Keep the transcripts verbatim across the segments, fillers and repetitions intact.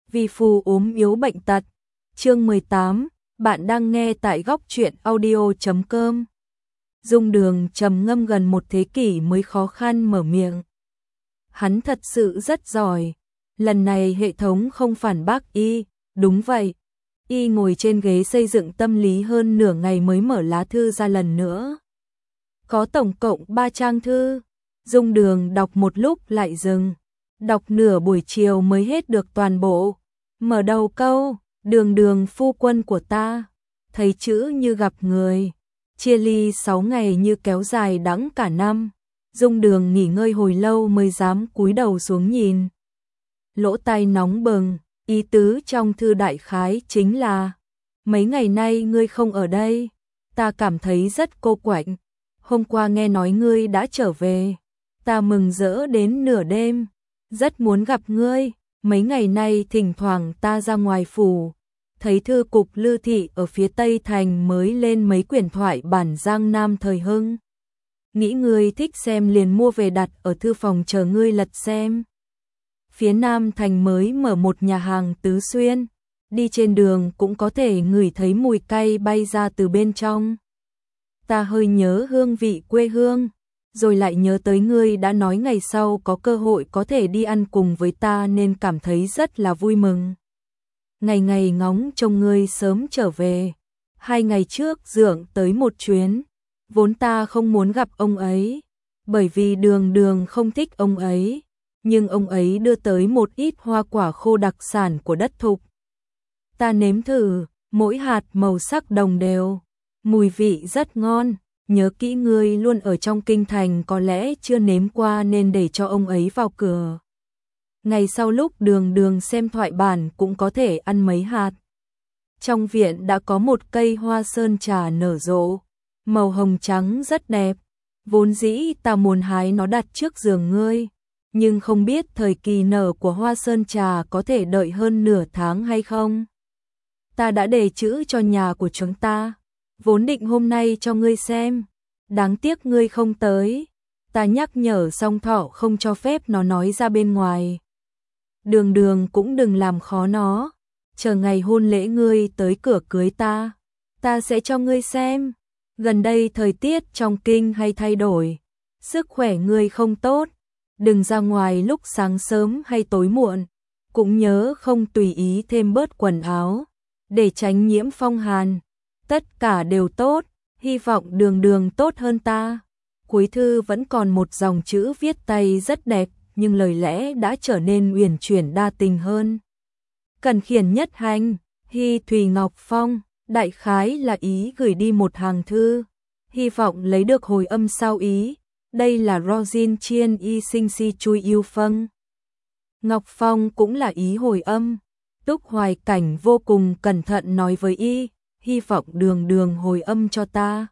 vì phù ốm yếu bệnh tật. Chương mười tám, bạn đang nghe tại góc truyện audio chấm com. Dung Đường trầm ngâm gần một thế kỷ mới khó khăn mở miệng. Hắn thật sự rất giỏi. Lần này hệ thống không phản bác y, đúng vậy. Y ngồi trên ghế xây dựng tâm lý hơn nửa ngày mới mở lá thư ra lần nữa. Có tổng cộng ba trang thư. Dung Đường đọc một lúc lại dừng. Đọc nửa buổi chiều mới hết được toàn bộ. Mở đầu câu, Đường Đường phu quân của ta. Thấy chữ như gặp người. Chia ly sáu ngày như kéo dài đẵng cả năm. Dung Đường nghỉ ngơi hồi lâu mới dám cúi đầu xuống nhìn. Lỗ tai nóng bừng, ý tứ trong thư đại khái chính là: mấy ngày nay ngươi không ở đây, ta cảm thấy rất cô quạnh. Hôm qua nghe nói ngươi đã trở về, ta mừng rỡ đến nửa đêm, rất muốn gặp ngươi. Mấy ngày nay thỉnh thoảng ta ra ngoài phủ, thấy thư cục Lư Thị ở phía Tây Thành mới lên mấy quyển thoại bản Giang Nam thời Hưng. Nghĩ ngươi thích xem liền mua về đặt ở thư phòng chờ ngươi lật xem. Phía Nam Thành mới mở một nhà hàng Tứ Xuyên, đi trên đường cũng có thể ngửi thấy mùi cay bay ra từ bên trong. Ta hơi nhớ hương vị quê hương, rồi lại nhớ tới ngươi đã nói ngày sau có cơ hội có thể đi ăn cùng với ta nên cảm thấy rất là vui mừng. Ngày ngày ngóng trông ngươi sớm trở về. Hai ngày trước Dượng tới một chuyến, vốn ta không muốn gặp ông ấy, bởi vì Đường Đường không thích ông ấy, nhưng ông ấy đưa tới một ít hoa quả khô đặc sản của đất thục. Ta nếm thử, mỗi hạt màu sắc đồng đều, mùi vị rất ngon. Nhớ kỹ ngươi luôn ở trong kinh thành có lẽ chưa nếm qua nên để cho ông ấy vào cửa. Ngày sau lúc Đường Đường xem thoại bản cũng có thể ăn mấy hạt. Trong viện đã có một cây hoa sơn trà nở rộ, màu hồng trắng rất đẹp. Vốn dĩ ta muốn hái nó đặt trước giường ngươi, nhưng không biết thời kỳ nở của hoa sơn trà có thể đợi hơn nửa tháng hay không. Ta đã để chữ cho nhà của chúng ta, vốn định hôm nay cho ngươi xem, đáng tiếc ngươi không tới. Ta nhắc nhở Song Thọ không cho phép nó nói ra bên ngoài. Đường Đường cũng đừng làm khó nó, chờ ngày hôn lễ ngươi tới cửa cưới ta, ta sẽ cho ngươi xem. Gần đây thời tiết trong kinh hay thay đổi, sức khỏe ngươi không tốt, đừng ra ngoài lúc sáng sớm hay tối muộn, cũng nhớ không tùy ý thêm bớt quần áo, để tránh nhiễm phong hàn. Tất cả đều tốt, hy vọng Đường Đường tốt hơn ta. Cuối thư vẫn còn một dòng chữ viết tay rất đẹp, nhưng lời lẽ đã trở nên uyển chuyển đa tình hơn. Cần khiển nhất hành, Hy Thùy Ngọc Phong, đại khái là ý gửi đi một hàng thư, hy vọng lấy được hồi âm sau ý. Đây là Rosin Chiên Y Sinh Si Chui Yêu Phân. Ngọc Phong cũng là ý hồi âm. Túc Hoài Cảnh vô cùng cẩn thận nói với y, hy vọng Đường Đường hồi âm cho ta.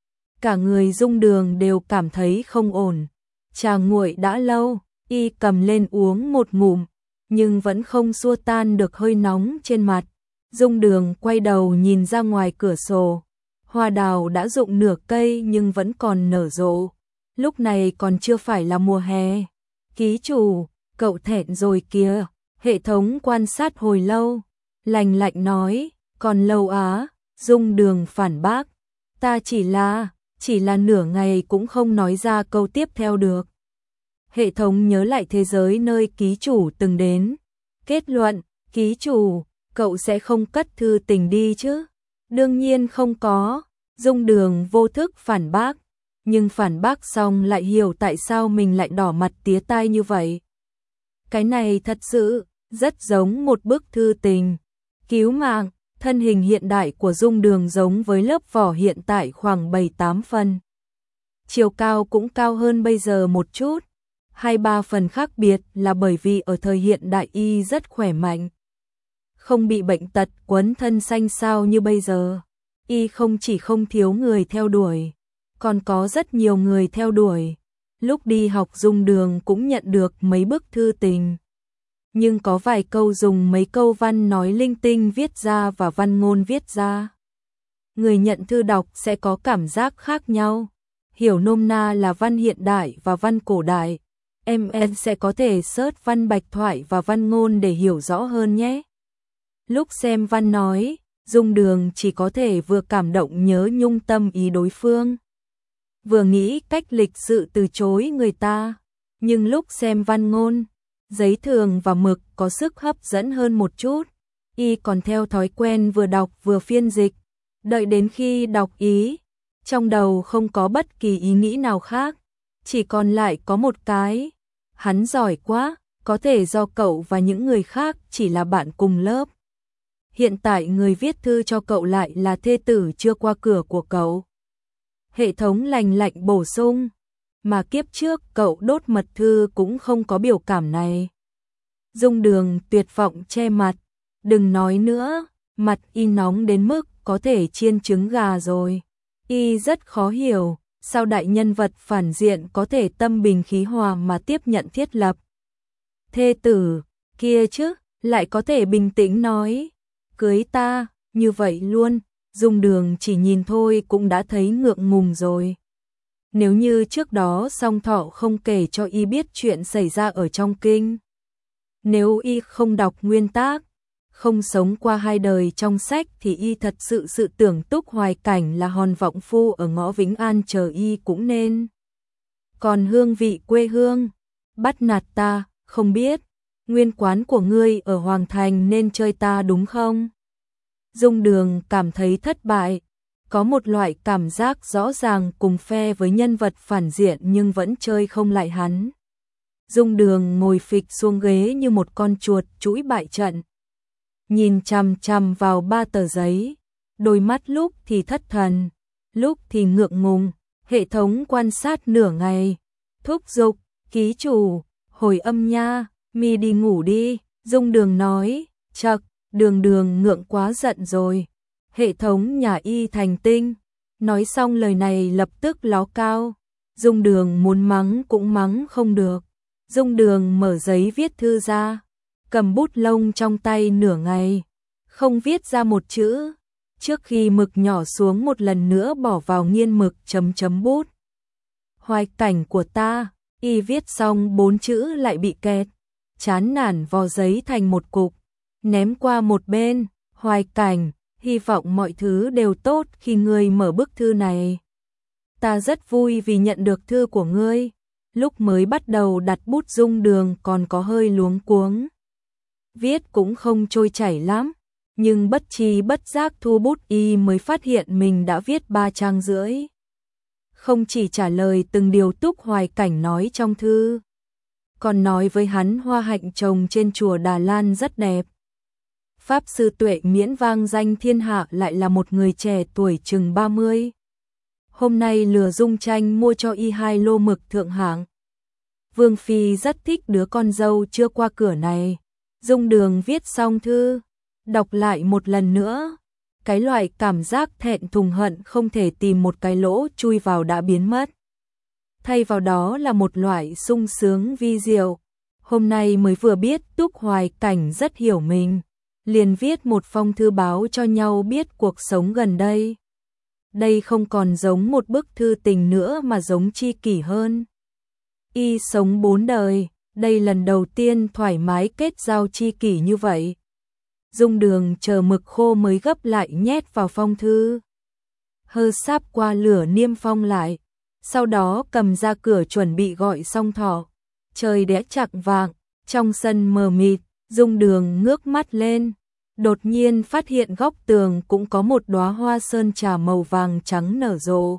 Cả người Dung Đường đều cảm thấy không ổn. Trà nguội đã lâu, y cầm lên uống một ngụm, nhưng vẫn không xua tan được hơi nóng trên mặt. Dung Đường quay đầu nhìn ra ngoài cửa sổ. Hoa đào đã rụng nửa cây nhưng vẫn còn nở rộ. Lúc này còn chưa phải là mùa hè. Ký chủ, cậu thẹn rồi kìa. Hệ thống quan sát hồi lâu, lạnh lạnh nói, còn lâu á. Dung Đường phản bác, ta chỉ là, chỉ là nửa ngày cũng không nói ra câu tiếp theo được. Hệ thống nhớ lại thế giới nơi ký chủ từng đến. Kết luận, ký chủ, cậu sẽ không cất thư tình đi chứ? Đương nhiên không có. Dung Đường vô thức phản bác, nhưng phản bác xong lại hiểu tại sao mình lại đỏ mặt tía tai như vậy. Cái này thật sự rất giống một bức thư tình cứu mạng. Thân hình hiện đại của Dung Đường giống với lớp vỏ hiện tại khoảng bảy tám phần. Chiều cao cũng cao hơn bây giờ một chút. Hai ba phần khác biệt là bởi vì ở thời hiện đại y rất khỏe mạnh. Không bị bệnh tật quấn thân xanh xao như bây giờ. Y không chỉ không thiếu người theo đuổi, còn có rất nhiều người theo đuổi. Lúc đi học Dung Đường cũng nhận được mấy bức thư tình. Nhưng có vài câu dùng mấy câu văn nói linh tinh viết ra và văn ngôn viết ra. Người nhận thư đọc sẽ có cảm giác khác nhau. Hiểu nôm na là văn hiện đại và văn cổ đại. Em sẽ có thể search văn bạch thoại và văn ngôn để hiểu rõ hơn nhé. Lúc xem văn nói, Dung Đường chỉ có thể vừa cảm động nhớ nhung tâm ý đối phương, vừa nghĩ cách lịch sự từ chối người ta, nhưng lúc xem văn ngôn, giấy thường và mực có sức hấp dẫn hơn một chút, y còn theo thói quen vừa đọc vừa phiên dịch, đợi đến khi đọc ý, trong đầu không có bất kỳ ý nghĩ nào khác, chỉ còn lại có một cái, hắn giỏi quá, có thể do cậu và những người khác chỉ là bạn cùng lớp. Hiện tại người viết thư cho cậu lại là thê tử chưa qua cửa của cậu. Hệ thống lành lạnh bổ sung, mà kiếp trước cậu đốt mật thư cũng không có biểu cảm này. Dung Đường tuyệt vọng che mặt, đừng nói nữa, mặt y nóng đến mức có thể chiên trứng gà rồi. Y rất khó hiểu, sao đại nhân vật phản diện có thể tâm bình khí hòa mà tiếp nhận thiết lập. Thê tử, kia chứ, lại có thể bình tĩnh nói, cưới ta, như vậy luôn. Dung Đường chỉ nhìn thôi cũng đã thấy ngượng ngùng rồi. Nếu như trước đó Song Thọ không kể cho y biết chuyện xảy ra ở trong kinh, nếu y không đọc nguyên tác, không sống qua hai đời trong sách thì y thật sự sự tưởng Túc Hoài Cảnh là hòn vọng phu ở ngõ Vĩnh An chờ y cũng nên. Còn hương vị quê hương, bắt nạt ta, không biết, nguyên quán của ngươi ở Hoàng Thành nên chơi ta đúng không? Dung Đường cảm thấy thất bại, có một loại cảm giác rõ ràng cùng phe với nhân vật phản diện nhưng vẫn chơi không lại hắn. Dung Đường ngồi phịch xuống ghế như một con chuột chuỗi bại trận, nhìn chằm chằm vào ba tờ giấy, đôi mắt lúc thì thất thần, lúc thì ngượng ngùng, hệ thống quan sát nửa ngày, thúc giục, ký chủ, hồi âm nha, mi đi ngủ đi, Dung Đường nói, chậc, Đường Đường ngượng quá giận rồi, hệ thống nhà y thành tinh, nói xong lời này lập tức ló cao, Dung Đường muốn mắng cũng mắng không được, Dung Đường mở giấy viết thư ra, cầm bút lông trong tay nửa ngày, không viết ra một chữ, trước khi mực nhỏ xuống một lần nữa bỏ vào nghiên mực chấm chấm bút. Hoài Cảnh của ta, y viết xong bốn chữ lại bị kẹt, chán nản vò giấy thành một cục, ném qua một bên, Hoài Cảnh, hy vọng mọi thứ đều tốt khi ngươi mở bức thư này. Ta rất vui vì nhận được thư của ngươi, lúc mới bắt đầu đặt bút Dung Đường còn có hơi luống cuống. Viết cũng không trôi chảy lắm, nhưng bất tri bất giác thu bút y mới phát hiện mình đã viết ba trang rưỡi. Không chỉ trả lời từng điều Túc Hoài Cảnh nói trong thư, còn nói với hắn hoa hạnh trồng trên chùa Đà Lan rất đẹp. Pháp sư Tuệ Miễn vang danh thiên hạ lại là một người trẻ tuổi chừng ba mươi. Hôm nay lừa Dung Tranh mua cho y hai lô mực thượng hạng. Vương Phi rất thích đứa con dâu chưa qua cửa này. Dung Đường viết xong thư, đọc lại một lần nữa. Cái loại cảm giác thẹn thùng hận không thể tìm một cái lỗ chui vào đã biến mất. Thay vào đó là một loại sung sướng vi diệu. Hôm nay mới vừa biết Túc Hoài Cảnh rất hiểu mình, liền viết một phong thư báo cho nhau biết cuộc sống gần đây. Đây không còn giống một bức thư tình nữa mà giống tri kỷ hơn. Y sống bốn đời, đây lần đầu tiên thoải mái kết giao tri kỷ như vậy. Dung Đường chờ mực khô mới gấp lại nhét vào phong thư. Hơ sáp qua lửa niêm phong lại, sau đó cầm ra cửa chuẩn bị gọi Song Thọ. Trời đã chạng vạng, trong sân mờ mịt, Dung Đường ngước mắt lên, đột nhiên phát hiện góc tường cũng có một đóa hoa sơn trà màu vàng trắng nở rộ.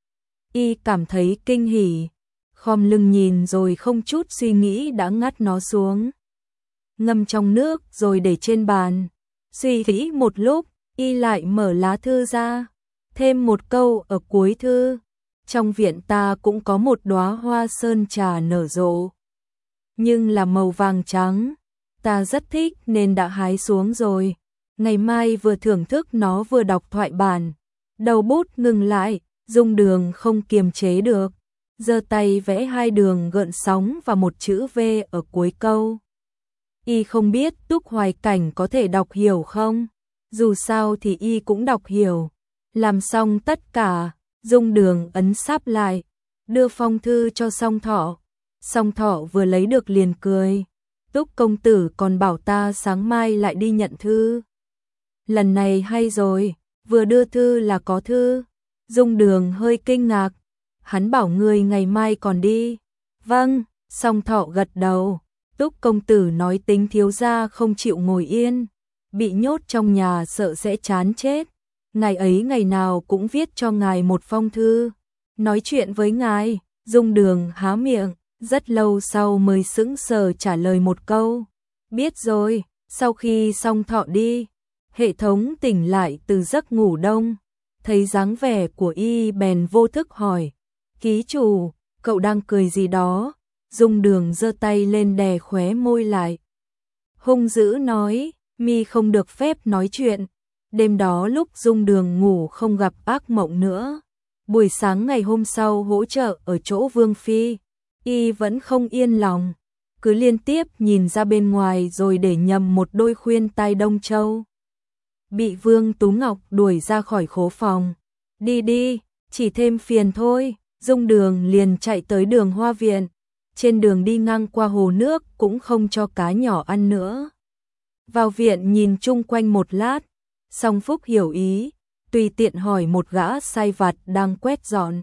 Y cảm thấy kinh hỉ, khom lưng nhìn rồi không chút suy nghĩ đã ngắt nó xuống, ngâm trong nước rồi để trên bàn. Suy nghĩ một lúc, y lại mở lá thư ra, thêm một câu ở cuối thư, trong viện ta cũng có một đóa hoa sơn trà nở rộ, nhưng là màu vàng trắng, ta rất thích nên đã hái xuống rồi, ngày mai vừa thưởng thức nó vừa đọc thoại bản. Đầu bút ngừng lại, Dung Đường không kiềm chế được, giơ tay vẽ hai đường gợn sóng và một chữ V ở cuối câu. Y không biết Túc Hoài Cảnh có thể đọc hiểu không, dù sao thì y cũng đọc hiểu. Làm xong tất cả, Dung Đường ấn sáp lại, đưa phong thư cho Song Thọ. Song Thọ vừa lấy được liền cười, Túc công tử còn bảo ta sáng mai lại đi nhận thư. lần này hay rồi, vừa đưa thư là có thư. Dung Đường hơi kinh ngạc, hắn bảo ngươi ngày mai còn đi. Vâng, Song Thọ gật đầu, Túc công tử nói tính thiếu gia không chịu ngồi yên, bị nhốt trong nhà sợ sẽ chán chết. Ngày ấy ngày nào cũng viết cho ngài một phong thư, nói chuyện với ngài. Dung Đường há miệng, rất lâu sau mới sững sờ trả lời một câu, biết rồi. Sau khi Song Thọ đi, hệ thống tỉnh lại từ giấc ngủ đông, thấy dáng vẻ của y bèn vô thức hỏi, ký chủ, cậu đang cười gì đó? Dung Đường giơ tay lên đè khóe môi lại, hung dữ nói, mi không được phép nói chuyện. Đêm đó lúc Dung Đường ngủ không gặp ác mộng nữa. Buổi sáng ngày hôm sau hỗ trợ ở chỗ Vương Phi, y vẫn không yên lòng, cứ liên tiếp nhìn ra bên ngoài rồi để nhầm một đôi khuyên tai Đông Châu. Bị Vương Tú Ngọc đuổi ra khỏi khố phòng. Đi đi, chỉ thêm phiền thôi. Dung Đường liền chạy tới đường Hoa Viện. Trên đường đi ngang qua hồ nước cũng không cho cá nhỏ ăn nữa. Vào viện nhìn chung quanh một lát, Song Phúc hiểu ý, tùy tiện hỏi một gã sai vặt đang quét dọn.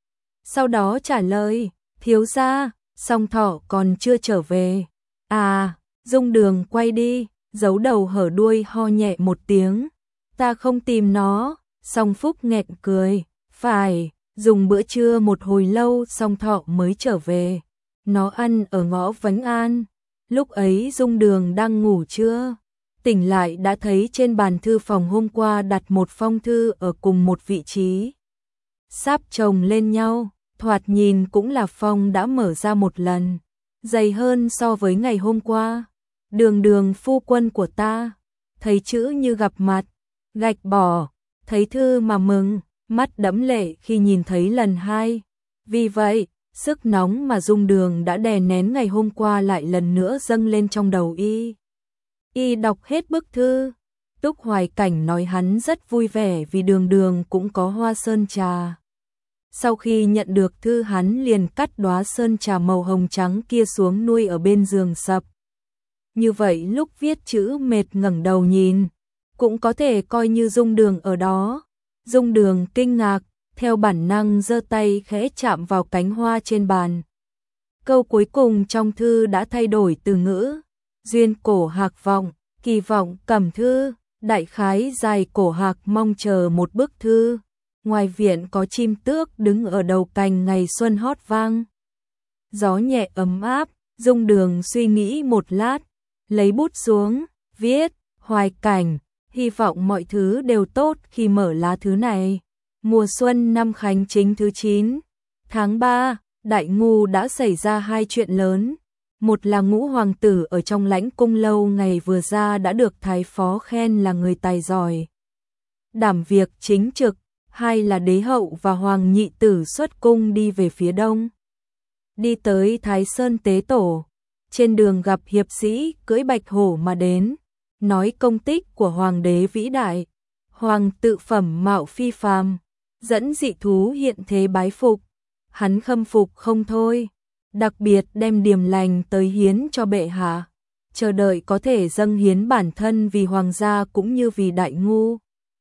Sau đó trả lời, thiếu gia, Song Thọ còn chưa trở về. À, Dung Đường quay đi, giấu đầu hở đuôi ho nhẹ một tiếng. Ta không tìm nó. Song Phúc nghẹn cười, phải, dùng bữa trưa một hồi lâu Song Thọ mới trở về. Nó ăn ở ngõ Vánh An. Lúc ấy Dung Đường đang ngủ trưa, tỉnh lại đã thấy trên bàn thư phòng hôm qua đặt một phong thư ở cùng một vị trí, sáp chồng lên nhau, thoạt nhìn cũng là phong đã mở ra một lần, dày hơn so với ngày hôm qua. Đường Đường phu quân của ta, thấy chữ như gặp mặt, gạch bỏ, thấy thư mà mừng, mắt đẫm lệ khi nhìn thấy lần hai. Vì vậy, sức nóng mà Dung Đường đã đè nén ngày hôm qua lại lần nữa dâng lên trong đầu y. Y đọc hết bức thư. Túc Hoài Cảnh nói hắn rất vui vẻ vì Đường Đường cũng có hoa sơn trà. Sau khi nhận được thư hắn liền cắt đóa sơn trà màu hồng trắng kia xuống nuôi ở bên giường sập. Như vậy lúc viết chữ mệt ngẩng đầu nhìn, cũng có thể coi như Dung Đường ở đó. Dung Đường kinh ngạc, theo bản năng giơ tay khẽ chạm vào cánh hoa trên bàn. Câu cuối cùng trong thư đã thay đổi từ ngữ. Duyên cổ hạc vọng, kỳ vọng cầm thư, đại khái dài cổ hạc mong chờ một bức thư. Ngoài viện có chim tước đứng ở đầu cành ngày xuân hót vang. Gió nhẹ ấm áp, Dung Đường suy nghĩ một lát, lấy bút xuống, viết, Hoài Cảnh, hy vọng mọi thứ đều tốt khi mở lá thư này. Mùa xuân năm Khánh Chính thứ chín, tháng ba, Đại Ngu đã xảy ra hai chuyện lớn. Một là Ngũ hoàng tử ở trong Lãnh Cung lâu ngày vừa ra đã được thái phó khen là người tài giỏi, đảm việc chính trực. Hai là đế hậu và hoàng nhị tử xuất cung đi về phía đông. Đi tới Thái Sơn tế tổ, trên đường gặp hiệp sĩ cưỡi bạch hổ mà đến, nói công tích của hoàng đế vĩ đại, hoàng tự phẩm mạo phi phàm, dẫn dị thú hiện thế bái phục. Hắn khâm phục không thôi, đặc biệt đem điềm lành tới hiến cho bệ hạ, chờ đợi có thể dâng hiến bản thân vì hoàng gia cũng như vì Đại Ngu.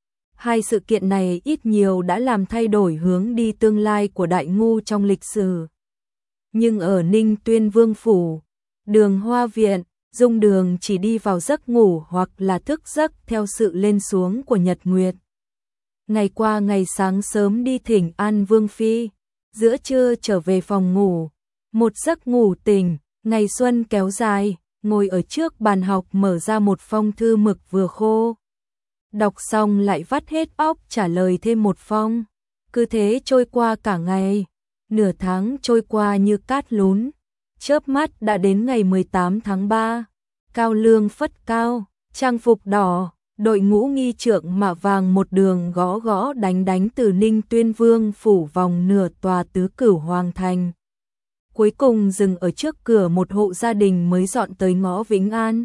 Hai sự kiện này ít nhiều đã làm thay đổi hướng đi tương lai của Đại Ngu trong lịch sử. Nhưng ở Ninh Tuyên Vương phủ, đường Hoa Viện, Dung Đường chỉ đi vào giấc ngủ hoặc là thức giấc theo sự lên xuống của nhật nguyệt. Ngày qua ngày sáng sớm đi thỉnh an Vương Phi, giữa trưa trở về phòng ngủ, một giấc ngủ tỉnh, ngày xuân kéo dài, ngồi ở trước bàn học mở ra một phong thư mực vừa khô. Đọc xong lại vắt hết óc trả lời thêm một phong. Cứ thế trôi qua cả ngày, nửa tháng trôi qua như cát lún. Chớp mắt đã đến ngày mười tám tháng ba, cao lương phất cao, trang phục đỏ, đội ngũ nghi trượng mạ vàng một đường gõ gõ đánh đánh từ Ninh Tuyên Vương phủ vòng nửa tòa tứ cửu hoàng thành. Cuối cùng dừng ở trước cửa một hộ gia đình mới dọn tới ngõ Vĩnh An.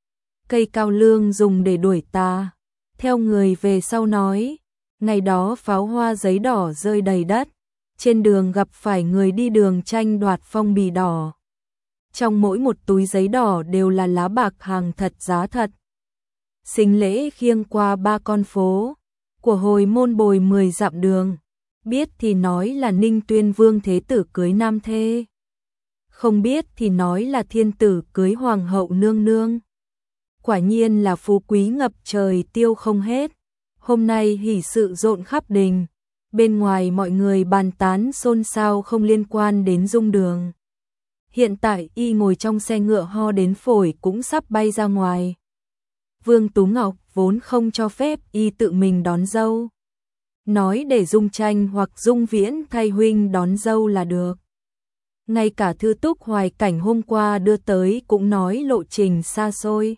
Cây cao lương dùng để đuổi tà. Theo người về sau nói, ngày đó pháo hoa giấy đỏ rơi đầy đất, trên đường gặp phải người đi đường tranh đoạt phong bì đỏ. Trong mỗi một túi giấy đỏ đều là lá bạc hàng thật giá thật. Xính lễ khiêng qua ba con phố, của hồi môn bồi mười dặm đường, biết thì nói là Ninh Tuyên Vương Thế Tử cưới nam thê, không biết thì nói là thiên tử cưới hoàng hậu nương nương. Quả nhiên là phú quý ngập trời tiêu không hết. Hôm nay hỷ sự rộn khắp đình, bên ngoài mọi người bàn tán xôn xao không liên quan đến Dung Đường. Hiện tại y ngồi trong xe ngựa ho đến phổi cũng sắp bay ra ngoài. Vương Tú Ngọc vốn không cho phép y tự mình đón dâu, nói để Dung Tranh hoặc Dung Viễn thay huynh đón dâu là được. Ngay cả thư túc Hoài Cảnh hôm qua đưa tới cũng nói lộ trình xa xôi,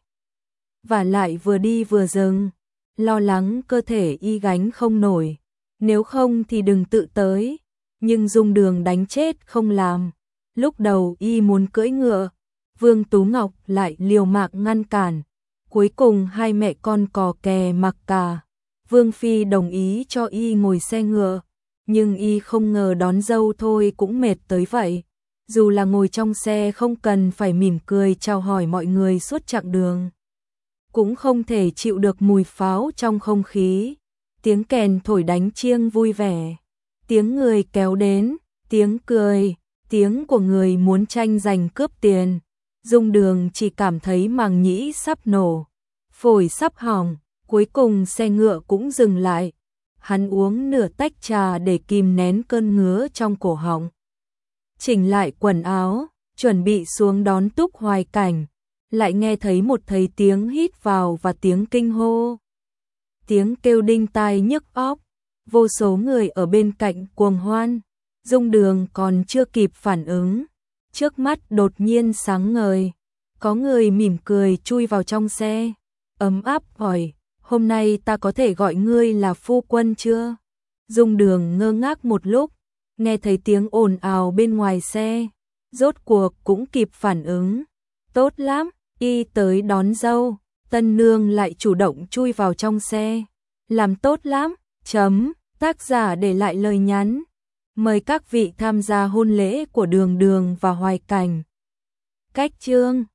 và lại vừa đi vừa dừng, lo lắng cơ thể y gánh không nổi, nếu không thì đừng tự tới. Nhưng Dung Đường đánh chết không làm. Lúc đầu y muốn cưỡi ngựa, Vương Tú Ngọc lại liều mạng ngăn cản. Cuối cùng hai mẹ con cò kè mặc cả. Vương Phi đồng ý cho y ngồi xe ngựa, nhưng y không ngờ đón dâu thôi cũng mệt tới vậy. Dù là ngồi trong xe không cần phải mỉm cười chào hỏi mọi người suốt chặng đường, cũng không thể chịu được mùi pháo trong không khí. Tiếng kèn thổi đánh chiêng vui vẻ, tiếng người kéo đến, tiếng cười, tiếng của người muốn tranh giành cướp tiền. Dung Đường chỉ cảm thấy màng nhĩ sắp nổ, phổi sắp hỏng, cuối cùng xe ngựa cũng dừng lại. Hắn uống nửa tách trà để kìm nén cơn ngứa trong cổ họng. Chỉnh lại quần áo, chuẩn bị xuống đón Túc Hoài Cảnh, lại nghe thấy một thấy tiếng hít vào và tiếng kinh hô. Tiếng kêu đinh tai nhức óc, vô số người ở bên cạnh cuồng hoan. Dung Đường còn chưa kịp phản ứng, trước mắt đột nhiên sáng ngời, có người mỉm cười chui vào trong xe, ấm áp hỏi, hôm nay ta có thể gọi ngươi là phu quân chưa? Dung Đường ngơ ngác một lúc, nghe thấy tiếng ồn ào bên ngoài xe, rốt cuộc cũng kịp phản ứng, tốt lắm, y tới đón dâu. Tân nương lại chủ động chui vào trong xe, làm tốt lắm, chấm, tác giả để lại lời nhắn. Mời các vị tham gia hôn lễ của Đường Đường và Hoài Cảnh. Cách chương